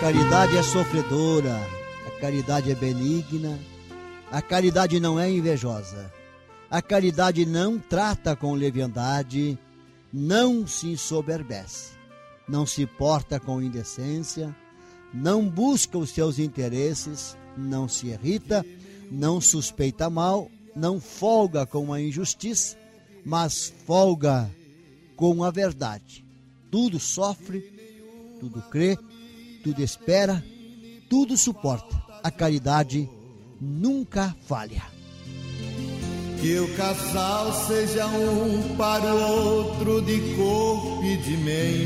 caridade é sofredora, a caridade é benigna, a caridade não é invejosa, a caridade não trata com leviandade, não se ensoberbece, não se porta com indecência, não busca os seus interesses, não se irrita, não suspeita mal, não folga com a injustiça, mas folga com a verdade. Tudo sofre, tudo crê, tudo espera, tudo suporta. A caridade nunca falha. Que o casal seja um para o outro de corpo e de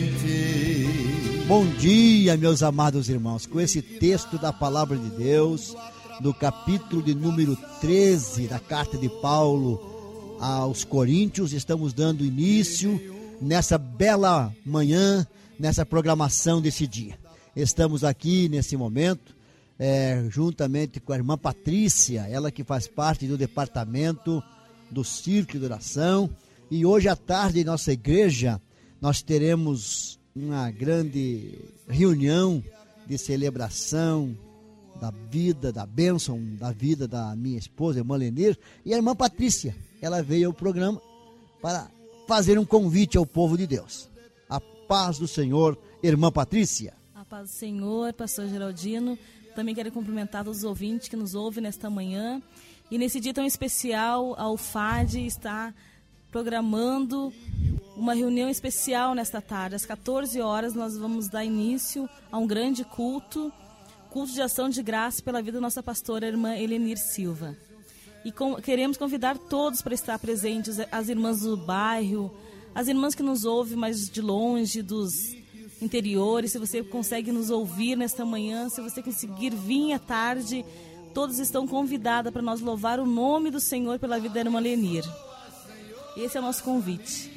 mente. Bom dia, meus amados irmãos. Com esse texto da Palavra de Deus, no capítulo de número 13 da carta de Paulo aos Coríntios, estamos dando início nessa bela manhã, nessa programação desse dia. Estamos aqui nesse momento, juntamente com a irmã Patrícia, ela que faz parte do departamento do Círculo de Oração, e hoje à tarde em nossa igreja nós teremos uma grande reunião de celebração da vida, da bênção da vida da minha esposa, a irmã Lenir, e a irmã Patrícia. Ela veio ao programa para fazer um convite ao povo de Deus. A paz do Senhor, irmã Patrícia. A paz do Senhor, pastor Geraldino. Também quero cumprimentar todos os ouvintes que nos ouvem nesta manhã. E nesse dia tão especial, a UFAD está programando uma reunião especial nesta tarde. Às 14 horas nós vamos dar início a um grande culto de ação de graça pela vida da nossa pastora, a irmã Elenir Silva. E queremos convidar todos para estar presentes, as irmãs do bairro, as irmãs que nos ouvem mais de longe, dos interiores. Se você consegue nos ouvir nesta manhã, se você conseguir vir à tarde, todos estão convidados para nós louvar o nome do Senhor pela vida da irmã Lenir. Esse é o nosso convite.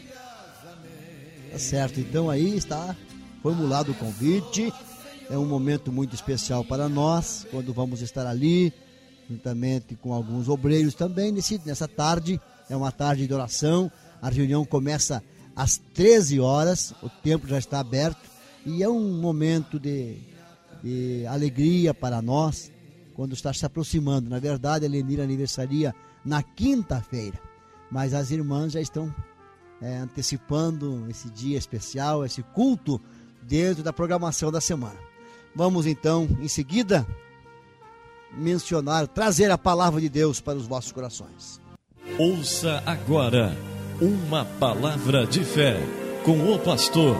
Tá certo, então aí está formulado o convite. É um momento muito especial para nós, quando vamos estar ali, juntamente com alguns obreiros também, nessa tarde. É uma tarde de oração. A reunião começa às 13 horas, o templo já está aberto, e é um momento de alegria para nós, quando está se aproximando. Na verdade, a Lenir aniversaria na quinta-feira, mas as irmãs já estão antecipando esse dia especial, esse culto, dentro da programação da semana. Vamos então, em seguida, trazer a palavra de Deus para os vossos corações. Ouça agora uma palavra de fé com o pastor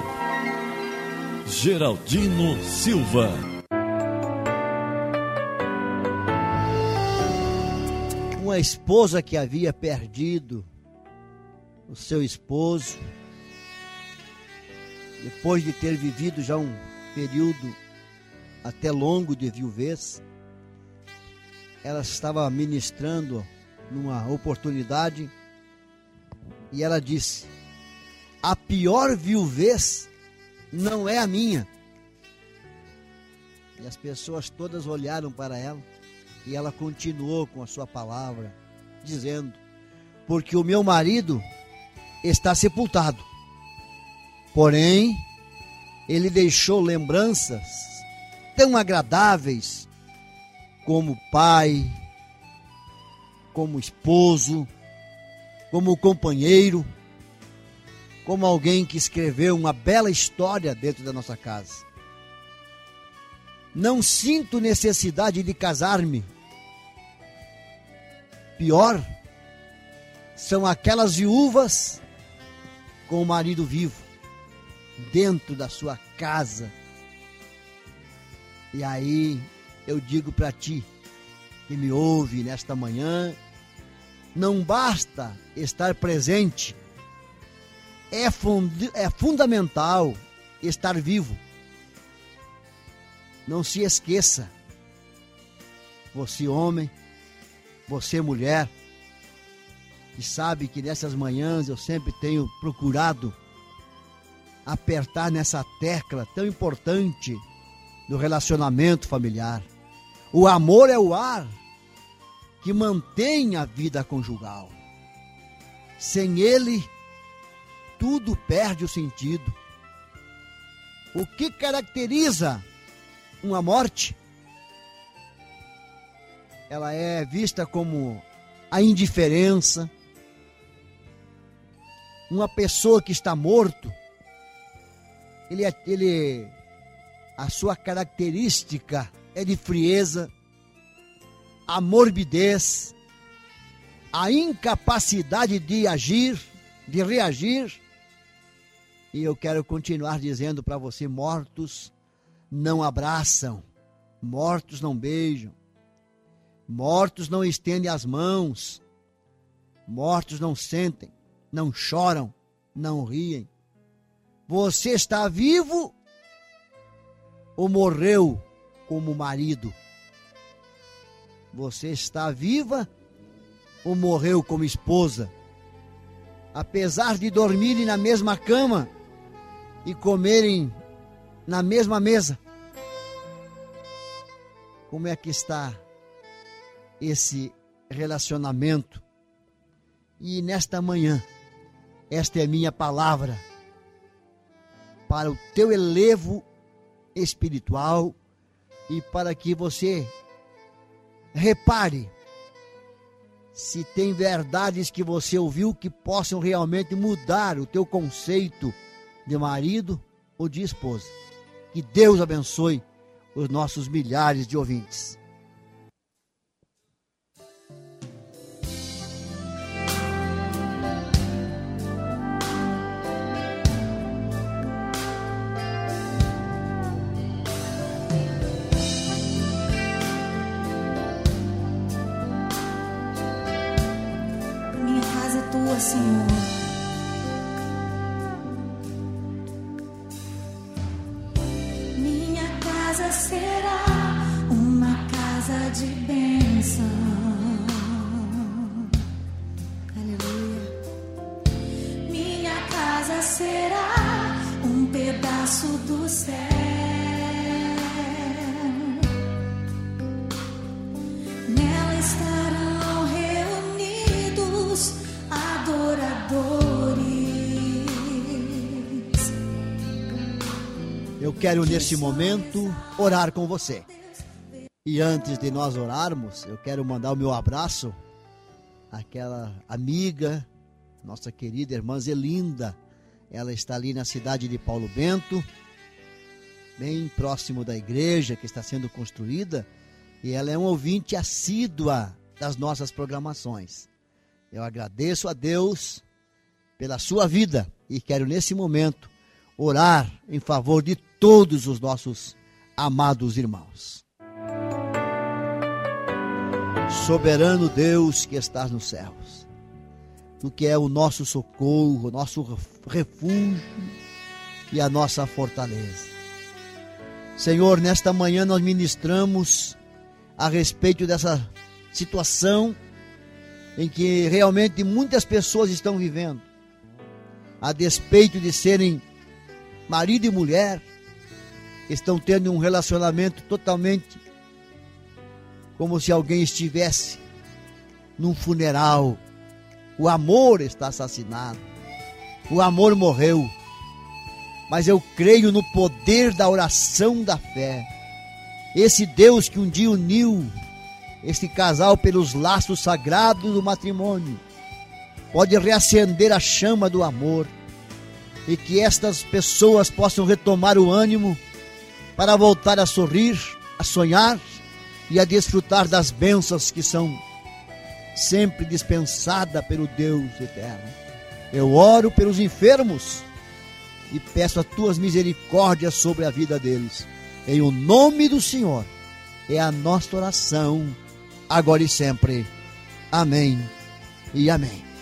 Geraldino Silva. Uma esposa que havia perdido o seu esposo, depois de ter vivido já um período até longo de viuvez, ela estava ministrando numa oportunidade e ela disse: a pior viuvez não é a minha. E as pessoas todas olharam para ela e ela continuou com a sua palavra, dizendo: porque o meu marido está sepultado, porém ele deixou lembranças tão agradáveis, como pai, como esposo, como companheiro, como alguém que escreveu uma bela história dentro da nossa casa. Não sinto necessidade de casar-me. Pior são aquelas viúvas com o marido vivo, dentro da sua casa. E aí eu digo para ti, que me ouve nesta manhã, não basta estar presente, é fundamental estar vivo. Não se esqueça, você homem, você mulher, e sabe que nessas manhãs eu sempre tenho procurado apertar nessa tecla tão importante do relacionamento familiar. O amor é o ar que mantém a vida conjugal. Sem ele, tudo perde o sentido. O que caracteriza uma morte, ela é vista como a indiferença. Uma pessoa que está morto, a sua característica é de frieza, a morbidez, a incapacidade de agir, de reagir. E eu quero continuar dizendo para você: mortos não abraçam, mortos não beijam, mortos não estendem as mãos, mortos não sentem, não choram, não riem. Você está vivo ou morreu como marido? Você está viva ou morreu como esposa? Apesar de dormirem na mesma cama e comerem na mesma mesa, como é que está esse relacionamento? E nesta manhã, esta é minha palavra para o teu elevo espiritual e para que você repare se tem verdades que você ouviu que possam realmente mudar o teu conceito de marido ou de esposa. Que Deus abençoe os nossos milhares de ouvintes. Senhor, minha casa será uma casa de bênção. Aleluia. Minha casa será um pedaço do céu. Nela estarão reunidos adoradores. Eu quero nesse momento orar com você. E antes de nós orarmos, eu quero mandar o meu abraço àquela amiga, nossa querida irmã Zelinda. Ela está ali na cidade de Paulo Bento, bem próximo da igreja que está sendo construída, e ela é um ouvinte assídua das nossas programações. Eu agradeço a Deus pela sua vida e quero nesse momento orar em favor de todos os nossos amados irmãos. Soberano Deus que estás nos céus, tu que é o nosso socorro, o nosso refúgio e a nossa fortaleza. Senhor, nesta manhã nós ministramos a respeito dessa situação em que realmente muitas pessoas estão vivendo, a despeito de serem marido e mulher, estão tendo um relacionamento totalmente como se alguém estivesse num funeral. O amor está assassinado, o amor morreu, mas eu creio no poder da oração da fé. Esse Deus que um dia uniu este casal pelos laços sagrados do matrimônio, pode reacender a chama do amor, e que estas pessoas possam retomar o ânimo para voltar a sorrir, a sonhar e a desfrutar das bênçãos que são sempre dispensadas pelo Deus eterno. Eu oro pelos enfermos e peço as tuas misericórdias sobre a vida deles. Em o nome do Senhor é a nossa oração, agora e sempre. Amém e amém.